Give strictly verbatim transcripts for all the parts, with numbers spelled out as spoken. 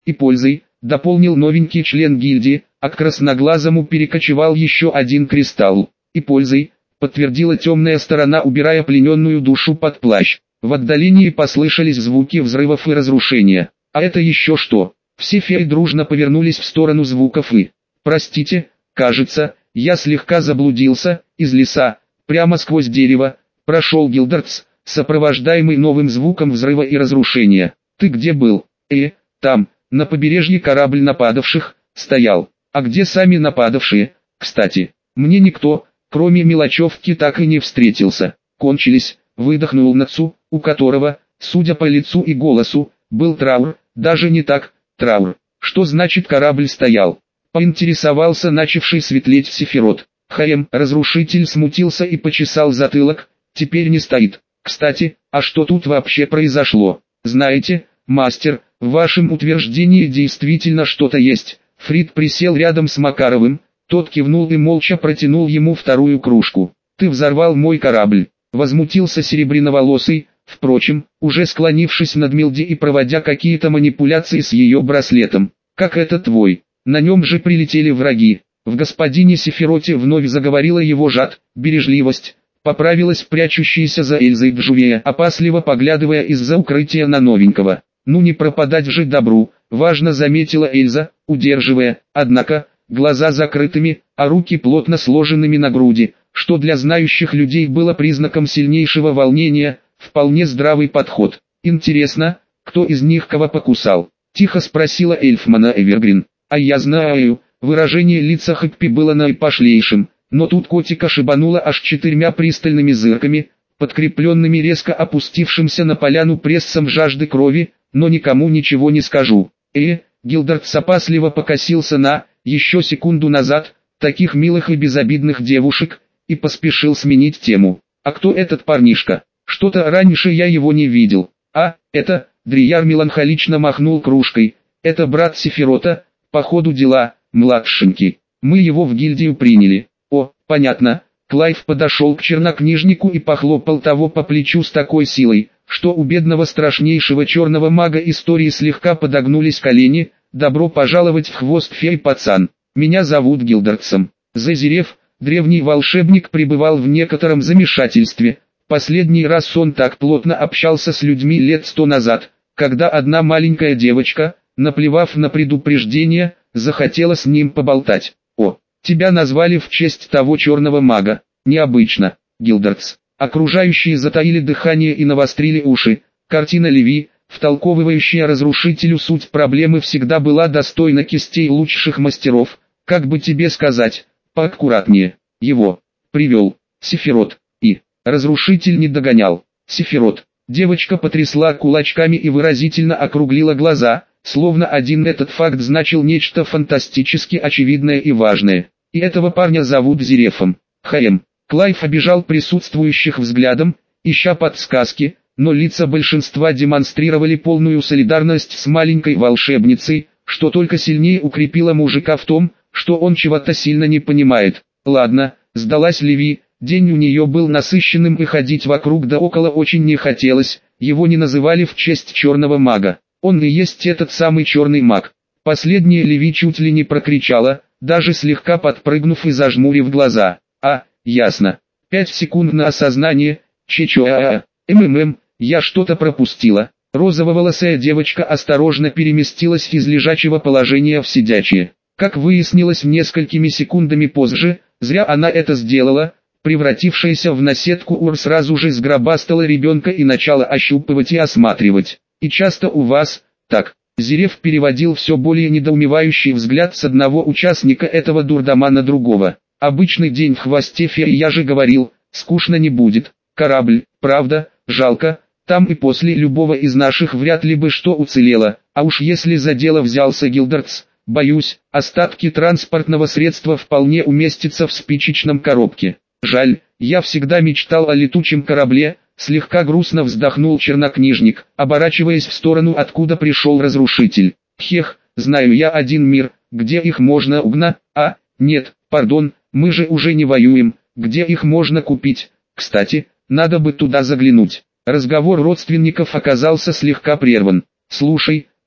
И пользой, дополнил новенький член гильдии, а к красноглазому перекочевал еще один кристалл. И пользой, подтвердила темная сторона, убирая плененную душу под плащ. В отдалении послышались звуки взрывов и разрушения. А это еще что? Все феи дружно повернулись в сторону звуков и... Простите, кажется, я слегка заблудился. Из леса, прямо сквозь дерево, прошел Гилдертс, сопровождаемый новым звуком взрыва и разрушения. Ты где был? Э, там, на побережье корабль нападавших, стоял. А где сами нападавшие? Кстати, мне никто, кроме мелочевки, так и не встретился. Кончились, выдохнул Нацу, у которого, судя по лицу и голосу, был траур, даже не так, траур. Что значит корабль стоял? Поинтересовался начавший светлеть Сефирот. Хаем, разрушитель, смутился и почесал затылок, теперь не стоит. Кстати, а что тут вообще произошло? Знаете, мастер, в вашем утверждении действительно что-то есть. Фрид присел рядом с Макаровым, тот кивнул и молча протянул ему вторую кружку. Ты взорвал мой корабль, возмутился серебряноволосый, впрочем, уже склонившись над Милди и проводя какие-то манипуляции с ее браслетом. Как это твой? На нем же прилетели враги. В господине Сефироте вновь заговорила его жад, бережливость. Поправилась прячущаяся за Эльзой Джувея, опасливо поглядывая из-за укрытия на новенького. Ну не пропадать же добру, важно заметила Эльза, удерживая, однако, глаза закрытыми, а руки плотно сложенными на груди, что для знающих людей было признаком сильнейшего волнения, вполне здравый подход. Интересно, кто из них кого покусал? Тихо спросила Эльфмана Эвергрин. А я знаю, выражение лица Хэппи было наипошлейшим. Но тут котика шибануло аж четырьмя пристальными зырками, подкрепленными резко опустившимся на поляну прессом жажды крови, но никому ничего не скажу. Э, Гилдертс опасливо покосился на, еще секунду назад, таких милых и безобидных девушек, и поспешил сменить тему. А кто этот парнишка? Что-то раньше я его не видел. А, это, Дрияр меланхолично махнул кружкой, это брат Сефирота, по ходу дела, младшенький. Мы его в гильдию приняли. О, понятно. Клайв подошел к чернокнижнику и похлопал того по плечу с такой силой, что у бедного страшнейшего черного мага истории слегка подогнулись колени. Добро пожаловать в хвост фей, пацан. Меня зовут Гилдертсом. Зазерев, древний волшебник, пребывал в некотором замешательстве. Последний раз он так плотно общался с людьми лет сто назад, когда одна маленькая девочка, наплевав на предупреждение, захотела с ним поболтать. О, тебя назвали в честь того черного мага. Необычно, Гилдертс. Окружающие затаили дыхание и навострили уши. Картина Леви, втолковывающая разрушителю суть проблемы, всегда была достойна кистей лучших мастеров. Как бы тебе сказать, поаккуратнее. Его привел Сефирот, и разрушитель не догонял. Сефирот. Девочка потрясла кулачками и выразительно округлила глаза, словно один этот факт значил нечто фантастически очевидное и важное. И этого парня зовут Зерефом. Хаем. Клайв обижал присутствующих взглядом, ища подсказки, но лица большинства демонстрировали полную солидарность с маленькой волшебницей, что только сильнее укрепило мужика в том, что он чего-то сильно не понимает. Ладно, сдалась Леви, день у нее был насыщенным и ходить вокруг да около очень не хотелось, его не называли в честь черного мага. Он и есть этот самый черный маг. Последняя Леви чуть ли не прокричала, даже слегка подпрыгнув и зажмурив глаза. А, ясно. Пять секунд на осознание, че-че-а-а, ммм, я что-то пропустила. Розововолосая девочка осторожно переместилась из лежачего положения в сидячее. Как выяснилось несколькими секундами позже, зря она это сделала. Превратившаяся в наседку Ур сразу же сгробастала ребенка и начала ощупывать и осматривать. И часто у вас, так, Зерев переводил все более недоумевающий взгляд с одного участника этого дурдома на другого. Обычный день в хвосте феи, я же говорил, скучно не будет. Корабль, правда, жалко, там и после любого из наших вряд ли бы что уцелело, а уж если за дело взялся Гилдертс, боюсь, остатки транспортного средства вполне уместятся в спичечном коробке. Жаль, я всегда мечтал о летучем корабле, слегка грустно вздохнул чернокнижник, оборачиваясь в сторону, откуда пришел разрушитель. Хех, знаю я один мир, где их можно угна, а, нет, пардон, мы же уже не воюем, где их можно купить. Кстати, надо бы туда заглянуть. Разговор родственников оказался слегка прерван. Слушай,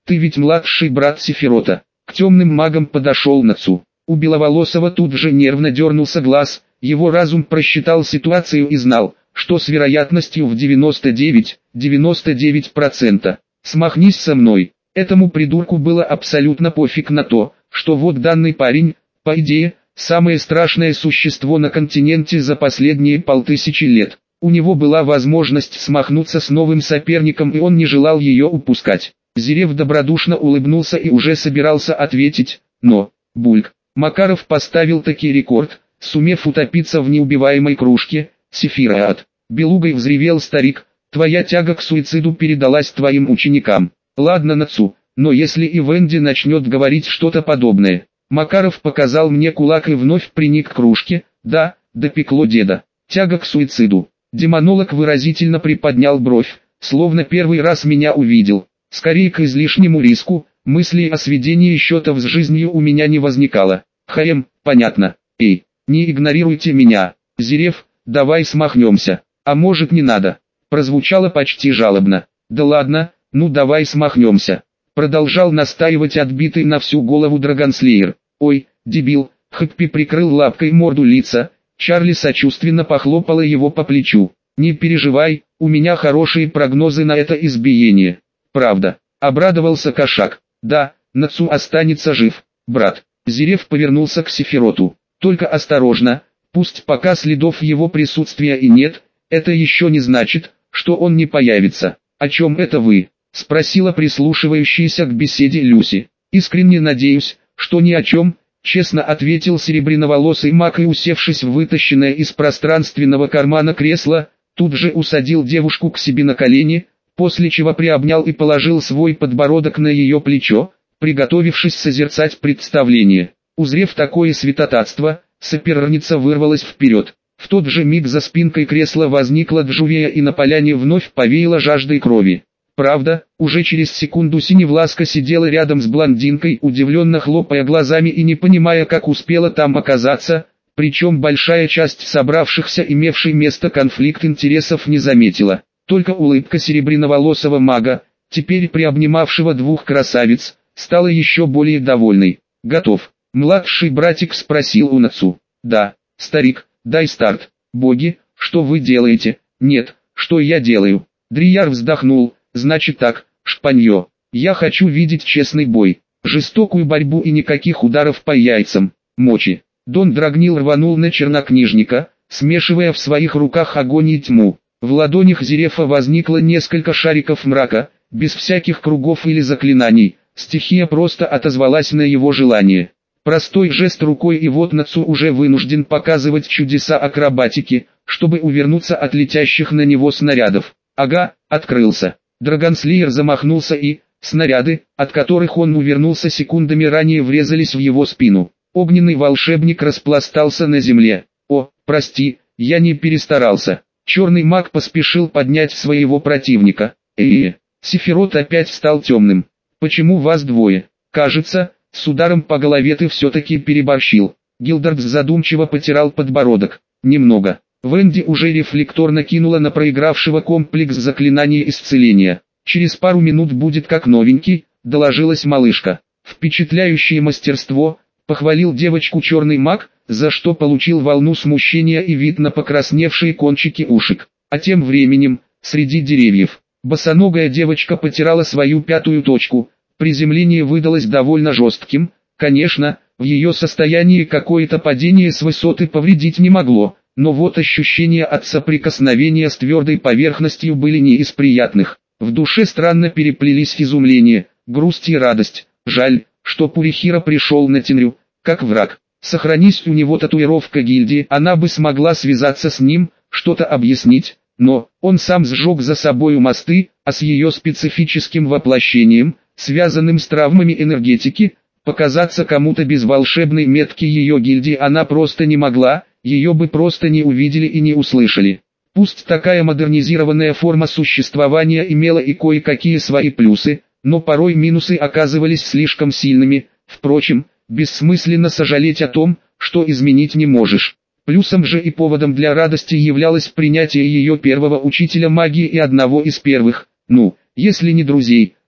ты ведь младший брат Сефирота. К темным магам подошел Нацу. У Беловолосого тут же нервно дернулся глаз, его разум просчитал ситуацию и знал, что с вероятностью в девяносто девять — девяносто девять процентов. Смахнись со мной. Этому придурку было абсолютно пофиг на то, что вот данный парень, по идее, самое страшное существо на континенте за последние полтысячи лет. У него была возможность смахнуться с новым соперником, и он не желал ее упускать. Зирев добродушно улыбнулся и уже собирался ответить, но, бульк, Макаров поставил таки рекорд, сумев утопиться в неубиваемой кружке. Сефират. Белугой взревел старик, твоя тяга к суициду передалась твоим ученикам. Ладно, Нацу, но если и Венди начнет говорить что-то подобное. Макаров показал мне кулак и вновь приник к кружке. Да, допекло деда. Тяга к суициду. Демонолог выразительно приподнял бровь, словно первый раз меня увидел. Скорее к излишнему риску, мысли о сведении счетов с жизнью у меня не возникало. Хаем, понятно. Эй, не игнорируйте меня. Зирев, давай смахнемся. А может, не надо? Прозвучало почти жалобно. Да ладно, ну давай смахнемся. Продолжал настаивать отбитый на всю голову Драгонслеер. Ой, дебил, Хэппи прикрыл лапкой морду лица. Чарли сочувственно похлопала его по плечу. Не переживай, у меня хорошие прогнозы на это избиение. Правда, обрадовался кошак. Да, Нацу останется жив, брат. Зирев повернулся к Сефироту. Только осторожно, пусть пока следов его присутствия и нет, это еще не значит, что он не появится. О чем это вы? Спросила прислушивающаяся к беседе Люси. Искренне надеюсь, что ни о чем, честно ответил серебряноволосый маг и, усевшись в вытащенное из пространственного кармана кресло, тут же усадил девушку к себе на колени, после чего приобнял и положил свой подбородок на ее плечо, приготовившись созерцать представление. Узрев такое святотатство, соперница вырвалась вперед. В тот же миг за спинкой кресла возникла Джувия и на поляне вновь повеяла жаждой крови. Правда, уже через секунду Синевласка сидела рядом с блондинкой, удивленно хлопая глазами и не понимая, как успела там оказаться, причем большая часть собравшихся, имевшей место конфликт интересов, не заметила. Только улыбка серебряноволосого мага, теперь приобнимавшего двух красавиц, стала еще более довольной. «Готов?» — младший братик спросил у Нацу. «Да, старик, дай старт». «Боги, что вы делаете?» «Нет, что я делаю?» Дрияр вздохнул. «Значит так, Шпанье, я хочу видеть честный бой, жестокую борьбу и никаких ударов по яйцам, мочи». Дон Драгнил рванул на чернокнижника, смешивая в своих руках огонь и тьму. В ладонях Зирефа возникло несколько шариков мрака, без всяких кругов или заклинаний, стихия просто отозвалась на его желание. Простой жест рукой, и вот Нацу уже вынужден показывать чудеса акробатики, чтобы увернуться от летящих на него снарядов. Ага, открылся. Драгонслеер замахнулся и, снаряды, от которых он увернулся секундами ранее, врезались в его спину. Огненный волшебник распластался на земле. О, прости, я не перестарался. Черный маг поспешил поднять своего противника. Эээ, Сефирот опять стал темным. Почему вас двое? Кажется, с ударом по голове ты все-таки переборщил. Гилдард задумчиво потирал подбородок. Немного. Венди уже рефлекторно кинула на проигравшего комплекс заклинания исцеления. Через пару минут будет как новенький, доложилась малышка. Впечатляющее мастерство, похвалил девочку черный маг, за что получил волну смущения и вид на покрасневшие кончики ушек. А тем временем, среди деревьев, босоногая девочка потирала свою пятую точку. Приземление выдалось довольно жестким. Конечно, в ее состоянии какое-то падение с высоты повредить не могло, но вот ощущения от соприкосновения с твердой поверхностью были не из приятных. В душе странно переплелись изумление, грусть и радость. Жаль, что Пурихира пришел на Тенрю, как враг. Сохранись у него татуировка гильдии, она бы смогла связаться с ним, что-то объяснить, но он сам сжег за собою мосты, а с ее специфическим воплощением, связанным с травмами энергетики, показаться кому-то без волшебной метки ее гильдии она просто не могла, ее бы просто не увидели и не услышали. Пусть такая модернизированная форма существования имела и кое-какие свои плюсы, но порой минусы оказывались слишком сильными. Впрочем, бессмысленно сожалеть о том, что изменить не можешь. Плюсом же и поводом для радости являлось принятие ее первого учителя магии и одного из первых, ну, если не друзей,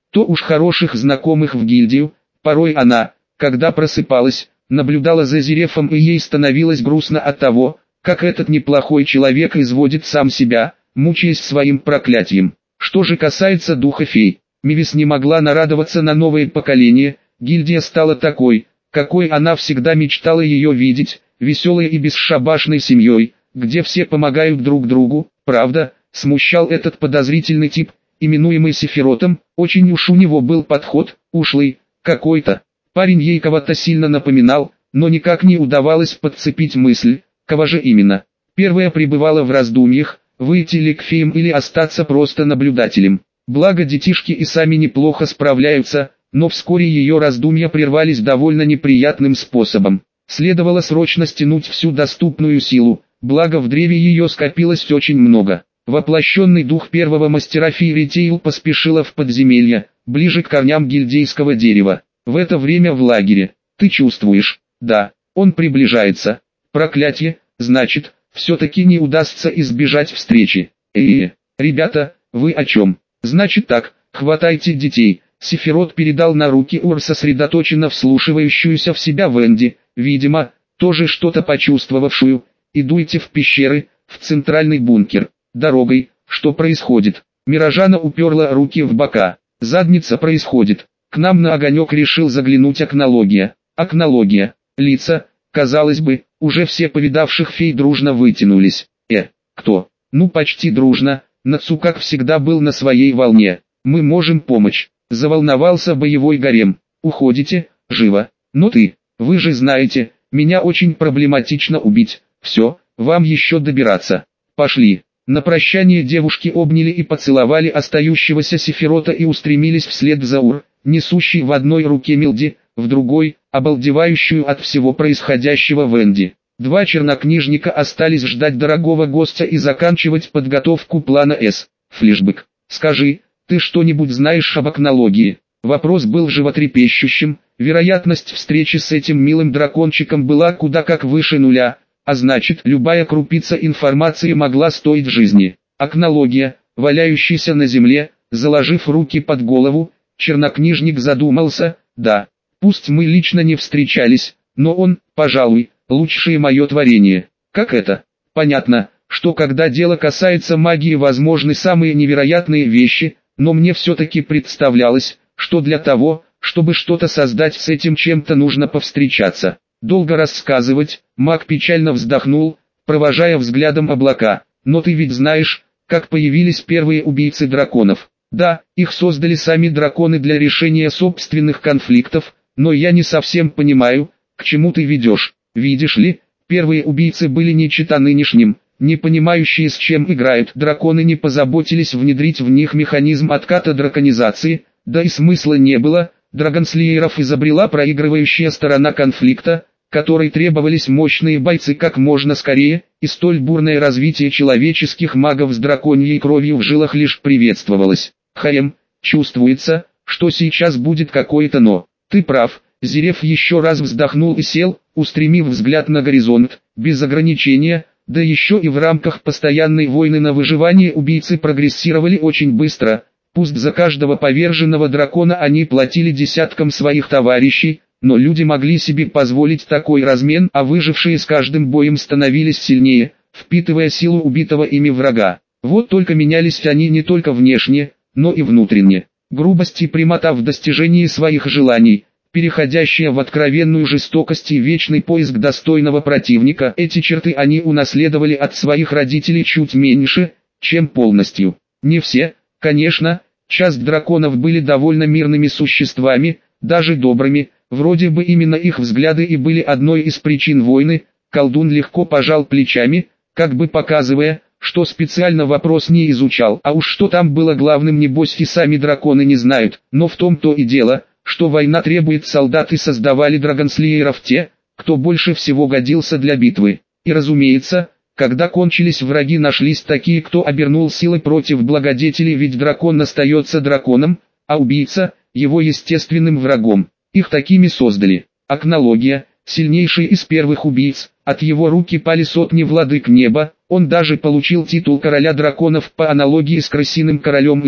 то уж хороших знакомых в гильдию. Порой она, когда просыпалась, наблюдала за Зерефом, и ей становилось грустно от того, как этот неплохой человек изводит сам себя, мучаясь своим проклятием. Что же касается духа фей, Мивис не могла нарадоваться на новое поколение. Гильдия стала такой, какой она всегда мечтала ее видеть, веселой и бесшабашной семьей, где все помогают друг другу. Правда, смущал этот подозрительный тип, именуемый Сефиротом. Очень уж у него был подход, ушлый, какой-то. Парень ей кого-то сильно напоминал, но никак не удавалось подцепить мысль, кого же именно. Первая пребывала в раздумьях, выйти ли к феям или остаться просто наблюдателем. Благо детишки и сами неплохо справляются, но вскоре ее раздумья прервались довольно неприятным способом. Следовало срочно стянуть всю доступную силу, благо в древе ее скопилось очень много. Воплощенный дух первого мастера Фейритейл поспешила в подземелье, ближе к корням гильдейского дерева. В это время в лагере. Ты чувствуешь? Да, он приближается. Проклятие, значит, все-таки не удастся избежать встречи. Э-э, ребята, вы о чем? Значит так, хватайте детей. Сефирот передал на руки Ур сосредоточенно вслушивающуюся в себя Венди, видимо, тоже что-то почувствовавшую, и дуйте в пещеры, в центральный бункер. Дорогой, что происходит? Мирожана уперла руки в бока. Задница происходит. К нам на огонек решил заглянуть Акнология. Акнология. Лица, казалось бы, уже все повидавших фей дружно вытянулись. Э, кто? Ну почти дружно. Нацу как всегда был на своей волне. Мы можем помочь. Заволновался боевой гарем. Уходите, живо. Но ты, вы же знаете, меня очень проблематично убить. Все, вам еще добираться. Пошли. На прощание девушки обняли и поцеловали остающегося Сефирота и устремились вслед за Ур, несущий в одной руке Милди, в другой, обалдевающую от всего происходящего Венди. Два чернокнижника остались ждать дорогого гостя и заканчивать подготовку плана С. Флешбэк. Скажи, ты что-нибудь знаешь об Акнологии? Вопрос был животрепещущим, вероятность встречи с этим милым дракончиком была куда как выше нуля. А значит, любая крупица информации могла стоить жизни. Акнология, валяющийся на земле, заложив руки под голову, чернокнижник задумался. Да, пусть мы лично не встречались, но он, пожалуй, лучшее мое творение. Как это? Понятно, что когда дело касается магии возможны самые невероятные вещи, но мне все-таки представлялось, что для того, чтобы что-то создать с этим чем-то нужно повстречаться. Долго рассказывать, маг печально вздохнул, провожая взглядом облака. Но ты ведь знаешь, как появились первые убийцы драконов. Да, их создали сами драконы для решения собственных конфликтов, но я не совсем понимаю, к чему ты ведешь. Видишь ли, первые убийцы были не чета нынешним, не понимающие, с чем играют. Драконы не позаботились внедрить в них механизм отката драконизации, да и смысла не было. Драгонслееров изобрела проигрывающая сторона конфликта, которой требовались мощные бойцы как можно скорее, и столь бурное развитие человеческих магов с драконьей кровью в жилах лишь приветствовалось. Хаем, чувствуется, что сейчас будет какое-то но. Ты прав. Зереф еще раз вздохнул и сел, устремив взгляд на горизонт. Без ограничения, да еще и в рамках постоянной войны на выживание убийцы прогрессировали очень быстро. Пусть за каждого поверженного дракона они платили десяткам своих товарищей, но люди могли себе позволить такой размен, а выжившие с каждым боем становились сильнее, впитывая силу убитого ими врага. Вот только менялись они не только внешне, но и внутренне. Грубость и прямота в достижении своих желаний, переходящая в откровенную жестокость и вечный поиск достойного противника, эти черты они унаследовали от своих родителей чуть меньше, чем полностью. Не все, конечно. Часть драконов были довольно мирными существами, даже добрыми, вроде бы именно их взгляды и были одной из причин войны. Колдун легко пожал плечами, как бы показывая, что специально вопрос не изучал, а уж что там было главным небось и сами драконы не знают. Но в том-то и дело, что война требует солдат, и создавали драгонслееров те, кто больше всего годился для битвы. И разумеется, когда кончились враги, нашлись такие, кто обернул силы против благодетелей, ведь дракон остается драконом, а убийца – его естественным врагом. Их такими создали. Акнология, сильнейший из первых убийц, от его руки пали сотни владык неба, он даже получил титул короля драконов по аналогии с крысиным королем или,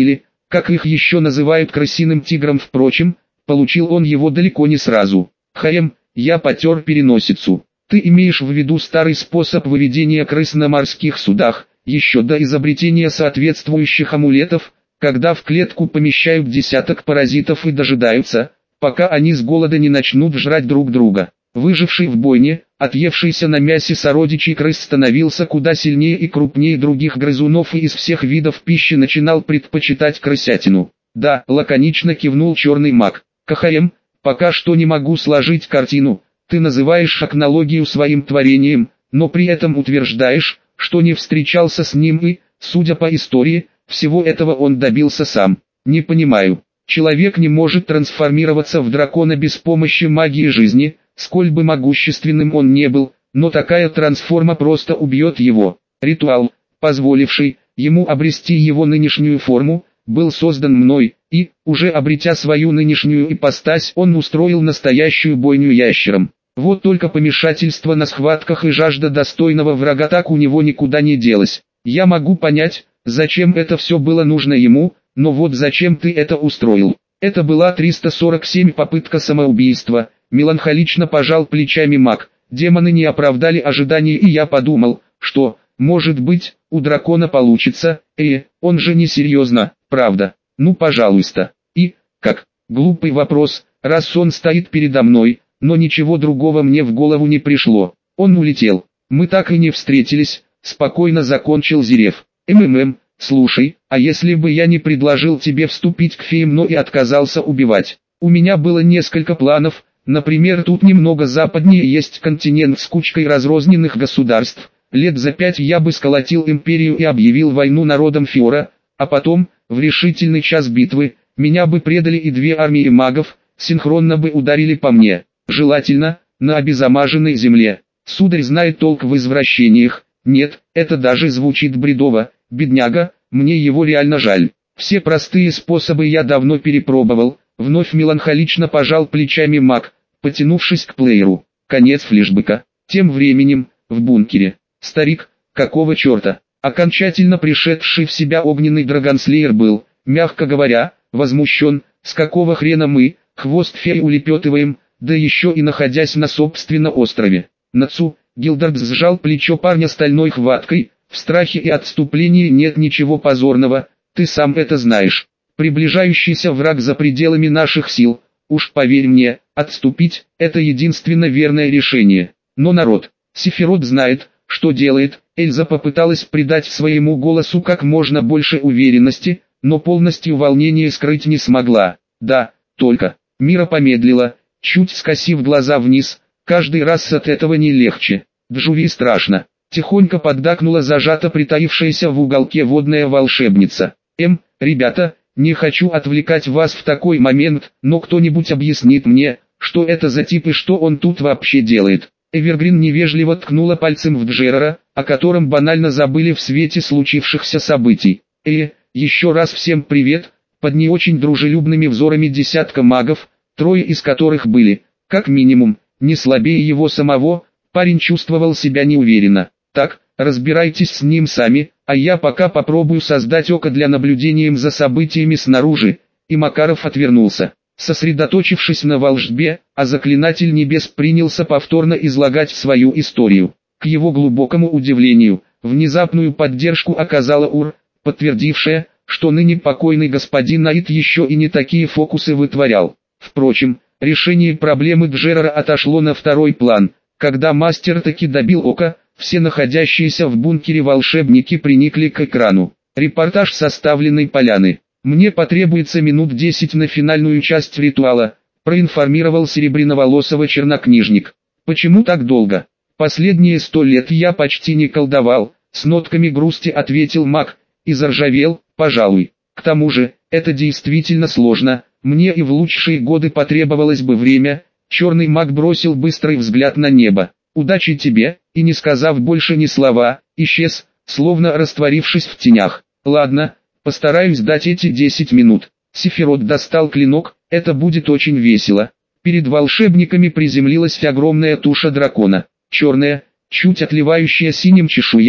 как их еще называют крысиным тигром, впрочем, получил он его далеко не сразу. Хм, я потер переносицу. Ты имеешь в виду старый способ выведения крыс на морских судах, еще до изобретения соответствующих амулетов, когда в клетку помещают десяток паразитов и дожидаются, пока они с голода не начнут жрать друг друга. Выживший в бойне, отъевшийся на мясе сородичей крыс становился куда сильнее и крупнее других грызунов и из всех видов пищи начинал предпочитать крысятину. Да, лаконично кивнул черный маг. КХМ, пока что не могу сложить картину. Ты называешь шакнологию своим творением, но при этом утверждаешь, что не встречался с ним и, судя по истории, всего этого он добился сам. Не понимаю. Человек не может трансформироваться в дракона без помощи магии жизни, сколь бы могущественным он не был, но такая трансформа просто убьет его. Ритуал, позволивший ему обрести его нынешнюю форму, был создан мной, и, уже обретя свою нынешнюю ипостась, он устроил настоящую бойню ящерам. Вот только помешательство на схватках и жажда достойного врага так у него никуда не делась. Я могу понять, зачем это все было нужно ему, но вот зачем ты это устроил? Это была триста сорок семь попытка самоубийства, меланхолично пожал плечами маг. Демоны не оправдали ожиданий, и я подумал, что, может быть, у дракона получится, э, он же не серьезно, правда? Ну пожалуйста. И, как, глупый вопрос, раз он стоит передо мной, но ничего другого мне в голову не пришло. Он улетел. Мы так и не встретились, спокойно закончил Зерев. МММ, слушай, а если бы я не предложил тебе вступить к феям, но и отказался убивать? У меня было несколько планов, например, тут немного западнее есть континент с кучкой разрозненных государств. Лет за пять я бы сколотил империю и объявил войну народам Фиора, а потом, в решительный час битвы, меня бы предали и две армии магов, синхронно бы ударили по мне. Желательно, на обеззамаженной земле. Сударь знает толк в извращениях. Нет, это даже звучит бредово. Бедняга, мне его реально жаль. Все простые способы я давно перепробовал. Вновь меланхолично пожал плечами маг, потянувшись к плееру. Конец флешбека. Тем временем, в бункере. Старик, какого черта? Окончательно пришедший в себя огненный драгонслеер был, мягко говоря, возмущен. С какого хрена мы, хвост феи, улепетываем, да еще и находясь на собственном острове. Нацу, Гилдард сжал плечо парня стальной хваткой, в страхе и отступлении нет ничего позорного, ты сам это знаешь. Приближающийся враг за пределами наших сил, уж поверь мне, отступить – это единственно верное решение. Но народ, Сефирот знает, что делает. Эльза попыталась придать своему голосу как можно больше уверенности, но полностью волнение скрыть не смогла. Да, только, Мира помедлила, чуть скосив глаза вниз, каждый раз от этого не легче. Джуви страшно. Тихонько поддакнула зажато притаившаяся в уголке водная волшебница. Эм, ребята, не хочу отвлекать вас в такой момент, но кто-нибудь объяснит мне, что это за тип и что он тут вообще делает. Эвергрин невежливо ткнула пальцем в Джерара, о котором банально забыли в свете случившихся событий. Э, еще раз всем привет, под не очень дружелюбными взорами десятка магов, трое из которых были, как минимум, не слабее его самого, парень чувствовал себя неуверенно. Так, разбирайтесь с ним сами, а я пока попробую создать око для наблюдения за событиями снаружи, и Макаров отвернулся. Сосредоточившись на волшбе, а заклинатель небес принялся повторно излагать свою историю. К его глубокому удивлению, внезапную поддержку оказала Ур, подтвердившая, что ныне покойный господин Наид еще и не такие фокусы вытворял. Впрочем, решение проблемы Джерара отошло на второй план. Когда мастер таки добил ока, все находящиеся в бункере волшебники приникли к экрану. Репортаж составленной поляны. «Мне потребуется минут десять на финальную часть ритуала», проинформировал серебряноволосого чернокнижник. «Почему так долго? Последние сто лет я почти не колдовал», с нотками грусти ответил маг, и заржавел, пожалуй. К тому же, это действительно сложно, мне и в лучшие годы потребовалось бы время. Черный маг бросил быстрый взгляд на небо. «Удачи тебе», и не сказав больше ни слова, исчез, словно растворившись в тенях. «Ладно, постараюсь дать эти десять минут». Сефирот достал клинок, это будет очень весело. Перед волшебниками приземлилась огромная туша дракона. Черная, чуть отливающая синим чешуя,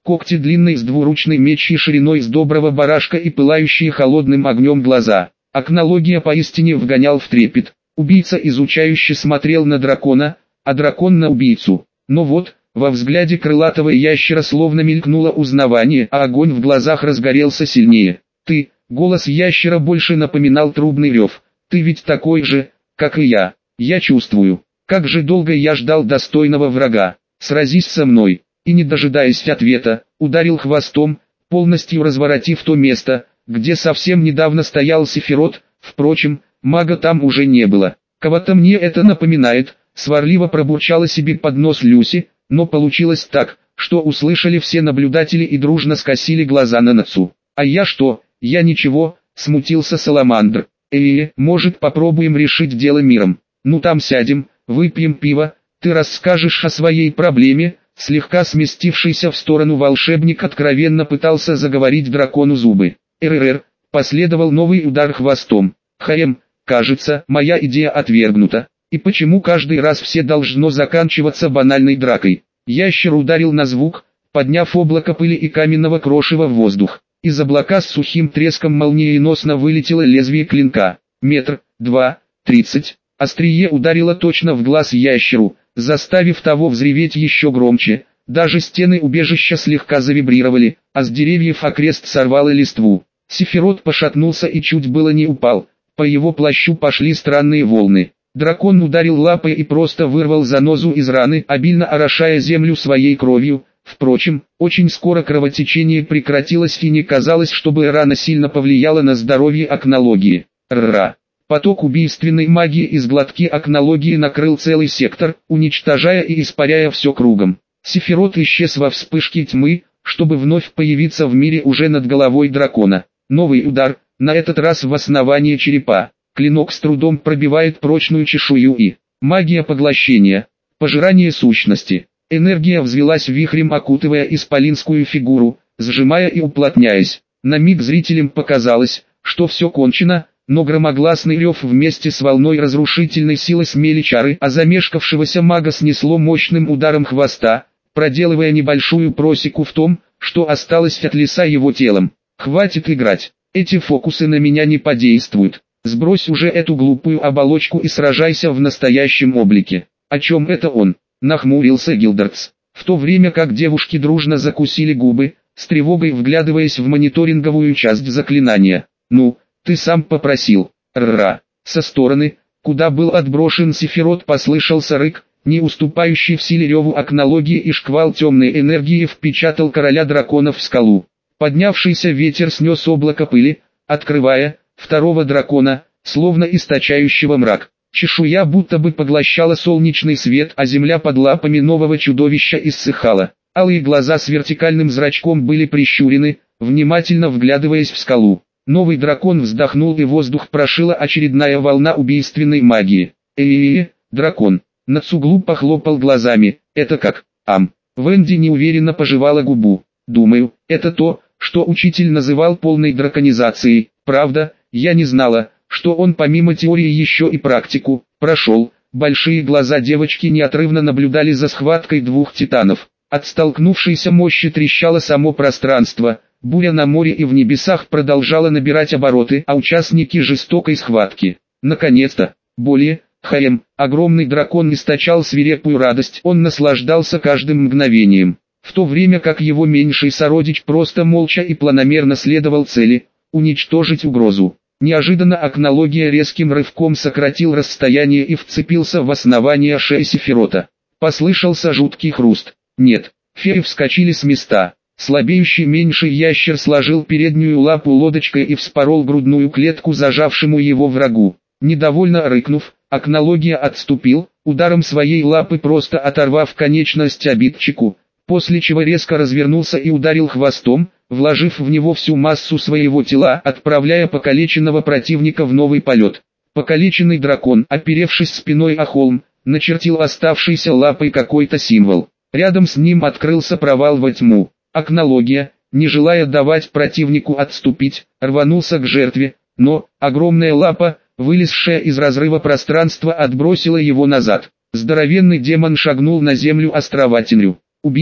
когти длинные с двуручной мечи шириной с доброго барашка и пылающие холодным огнем глаза. Акнология поистине вгонял в трепет. Убийца изучающе смотрел на дракона, а дракон на убийцу. Но вот, во взгляде крылатого ящера словно мелькнуло узнавание, а огонь в глазах разгорелся сильнее. «Ты...» — голос ящера больше напоминал трубный рев. «Ты ведь такой же, как и я. Я чувствую. Как же долго я ждал достойного врага. Сразись со мной». И не дожидаясь ответа, ударил хвостом, полностью разворотив то место, где совсем недавно стоял Сефирот. Впрочем, мага там уже не было. «Кого-то мне это напоминает», — сварливо пробурчала себе под нос Люси, но получилось так, что услышали все наблюдатели и дружно скосили глаза на Нацу. «А я что? Я ничего», — смутился Саламандр. «Э, может, попробуем решить дело миром? Ну там сядем, выпьем пиво, ты расскажешь о своей проблеме». Слегка сместившийся в сторону волшебник откровенно пытался заговорить дракону зубы. «РРР», последовал новый удар хвостом. «Хаем, кажется, моя идея отвергнута. И почему каждый раз все должно заканчиваться банальной дракой?» Ящер ударил на звук, подняв облако пыли и каменного крошева в воздух. Из облака с сухим треском молниеносно вылетело лезвие клинка. Метр, два, тридцать. Острие ударило точно в глаз ящеру, заставив того взреветь еще громче. Даже стены убежища слегка завибрировали, а с деревьев окрест сорвало листву. Сефирот пошатнулся и чуть было не упал. По его плащу пошли странные волны. Дракон ударил лапой и просто вырвал занозу из раны, обильно орошая землю своей кровью. Впрочем, очень скоро кровотечение прекратилось и не казалось, чтобы рана сильно повлияла на здоровье акнологии. Ра. Поток убийственной магии из глотки акнологии накрыл целый сектор, уничтожая и испаряя все кругом. Сефирот исчез во вспышке тьмы, чтобы вновь появиться в мире уже над головой дракона. Новый удар, на этот раз в основание черепа. Клинок с трудом пробивает прочную чешую и... Магия поглощения. Пожирание сущности. Энергия взвелась вихрем, окутывая исполинскую фигуру, сжимая и уплотняясь. На миг зрителям показалось, что все кончено, но громогласный рев вместе с волной разрушительной силы смели чары, а замешкавшегося мага снесло мощным ударом хвоста, проделывая небольшую просеку в том, что осталось от леса его телом. «Хватит играть, эти фокусы на меня не подействуют. Сбрось уже эту глупую оболочку и сражайся в настоящем облике». «О чем это он?» — нахмурился Гилдертс, в то время как девушки дружно закусили губы, с тревогой вглядываясь в мониторинговую часть заклинания. «Ну, ты сам попросил». Ра. Со стороны, куда был отброшен Сефирот, послышался рык, не уступающий в силе реву акнологии, и шквал темной энергии впечатал короля драконов в скалу. Поднявшийся ветер снес облако пыли, открывая второго дракона, словно источающего мрак. Чешуя будто бы поглощала солнечный свет, а земля под лапами нового чудовища иссыхала. Алые глаза с вертикальным зрачком были прищурены, внимательно вглядываясь в скалу. Новый дракон вздохнул, и воздух прошила очередная волна убийственной магии. «Э-э-э, дракон!» Нацу глупо хлопал глазами. «Это как?» «Ам!» Венди неуверенно пожевала губу. «Думаю, это то, что учитель называл полной драконизацией. Правда, я не знала, что он помимо теории еще и практику прошел». Большие глаза девочки неотрывно наблюдали за схваткой двух титанов. От столкнувшейся мощи трещало само пространство. Буря на море и в небесах продолжала набирать обороты, а участники жестокой схватки. Наконец-то, более, Хаем, огромный дракон источал свирепую радость, он наслаждался каждым мгновением, в то время как его меньший сородич просто молча и планомерно следовал цели – уничтожить угрозу. Неожиданно акнология резким рывком сократил расстояние и вцепился в основание шеи Сефирота. Послышался жуткий хруст. Нет, феи вскочили с места. Слабеющий меньший ящер сложил переднюю лапу лодочкой и вспорол грудную клетку зажавшему его врагу. Недовольно рыкнув, акнология отступил, ударом своей лапы просто оторвав конечность обидчику, после чего резко развернулся и ударил хвостом, вложив в него всю массу своего тела, отправляя покалеченного противника в новый полет. Покалеченный дракон, оперевшись спиной о холм, начертил оставшейся лапой какой-то символ. Рядом с ним открылся провал во тьму. Акнология, не желая давать противнику отступить, рванулся к жертве, но огромная лапа, вылезшая из разрыва пространства, отбросила его назад. Здоровенный демон шагнул на землю островательню. «Убить!» —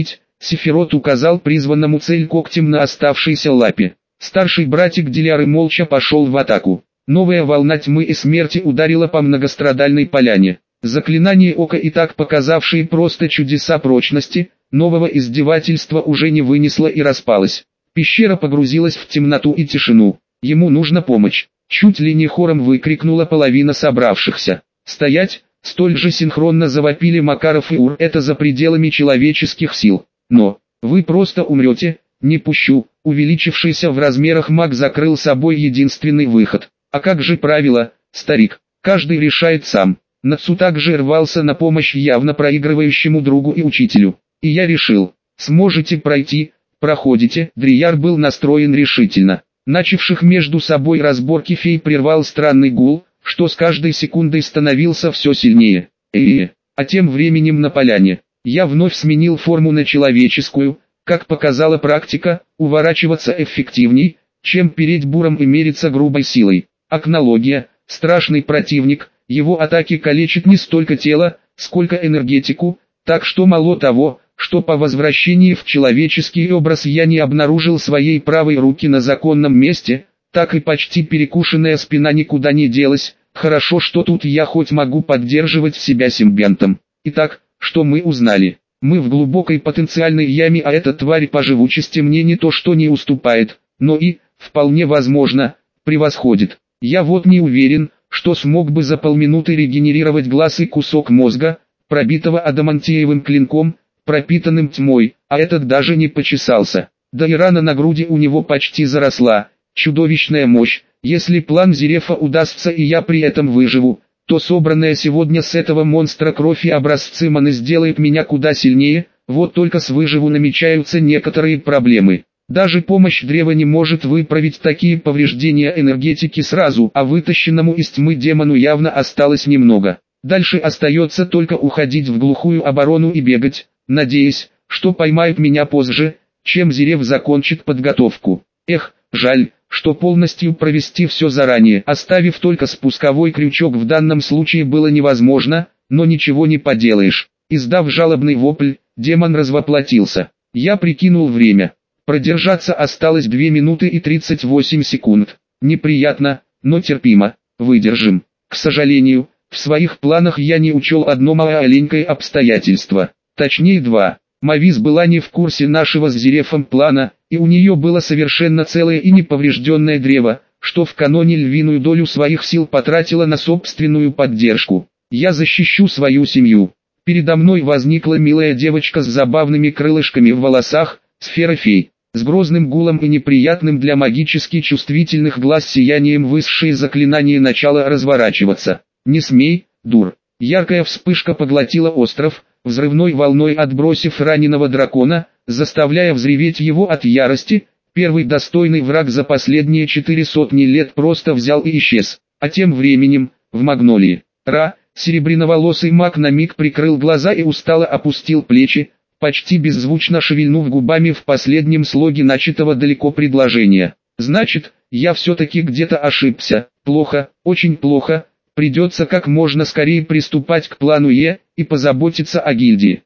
Сефирот указал призванному цель когтем на оставшейся лапе. Старший братик Диляры молча пошел в атаку. Новая волна тьмы и смерти ударила по многострадальной поляне. Заклинание ока, и так показавшие просто чудеса прочности, нового издевательства уже не вынесло и распалось. Пещера погрузилась в темноту и тишину. Ему нужна помощь. Чуть ли не хором выкрикнула половина собравшихся. «Стоять!» Столь же синхронно завопили Макаров и Ур. «Это за пределами человеческих сил. Но, вы просто умрете, не пущу». Увеличившийся в размерах маг закрыл собой единственный выход. А как же правило, старик? Каждый решает сам. Нацу также рвался на помощь явно проигрывающему другу и учителю. И я решил, сможете пройти, проходите. Дрияр был настроен решительно. Начавших между собой разборки фей прервал странный гул, что с каждой секундой становился все сильнее. Э-э-э. А тем временем на поляне, я вновь сменил форму на человеческую. Как показала практика, уворачиваться эффективней, чем переть буром и мериться грубой силой. Акнология, страшный противник, его атаки калечат не столько тело, сколько энергетику, так что мало того, что по возвращении в человеческий образ я не обнаружил своей правой руки на законном месте, так и почти перекушенная спина никуда не делась. Хорошо, что тут я хоть могу поддерживать себя симбиотом. Итак, что мы узнали? Мы в глубокой потенциальной яме, а эта тварь по живучести мне не то что не уступает, но и, вполне возможно, превосходит. Я вот не уверен, что смог бы за полминуты регенерировать глаз и кусок мозга, пробитого адамантиевым клинком, пропитанным тьмой, а этот даже не почесался. Да и рана на груди у него почти заросла. Чудовищная мощь. Если план Зерефа удастся и я при этом выживу, то собранная сегодня с этого монстра кровь и образцы маны сделает меня куда сильнее. Вот только с выживу намечаются некоторые проблемы. Даже помощь древа не может выправить такие повреждения энергетики сразу, а вытащенному из тьмы демону явно осталось немного. Дальше остается только уходить в глухую оборону и бегать, надеясь, что поймают меня позже, чем Зереф закончит подготовку. Эх, жаль, что полностью провести все заранее, оставив только спусковой крючок, в данном случае было невозможно, но ничего не поделаешь. Издав жалобный вопль, демон развоплотился. Я прикинул время. Продержаться осталось две минуты и тридцать восемь секунд. Неприятно, но терпимо. Выдержим. К сожалению, в своих планах я не учел одно маленькое обстоятельство. Точнее два. Мавис была не в курсе нашего с Зерефом плана, и у нее было совершенно целое и неповрежденное древо, что в каноне львиную долю своих сил потратила на собственную поддержку. Я защищу свою семью. Передо мной возникла милая девочка с забавными крылышками в волосах, сфера фей, с грозным гулом и неприятным для магически чувствительных глаз сиянием высшее заклинание начало разворачиваться. «Не смей, дур!» Яркая вспышка поглотила остров, взрывной волной отбросив раненого дракона, заставляя взреветь его от ярости. Первый достойный враг за последние четыре сотни лет просто взял и исчез. А тем временем, в Магнолии, Ра, серебряноволосый маг на миг прикрыл глаза и устало опустил плечи, почти беззвучно шевельнув губами в последнем слоге начатого далеко предложения. «Значит, я все-таки где-то ошибся. Плохо, очень плохо. Придется как можно скорее приступать к плану Е и позаботиться о гильдии».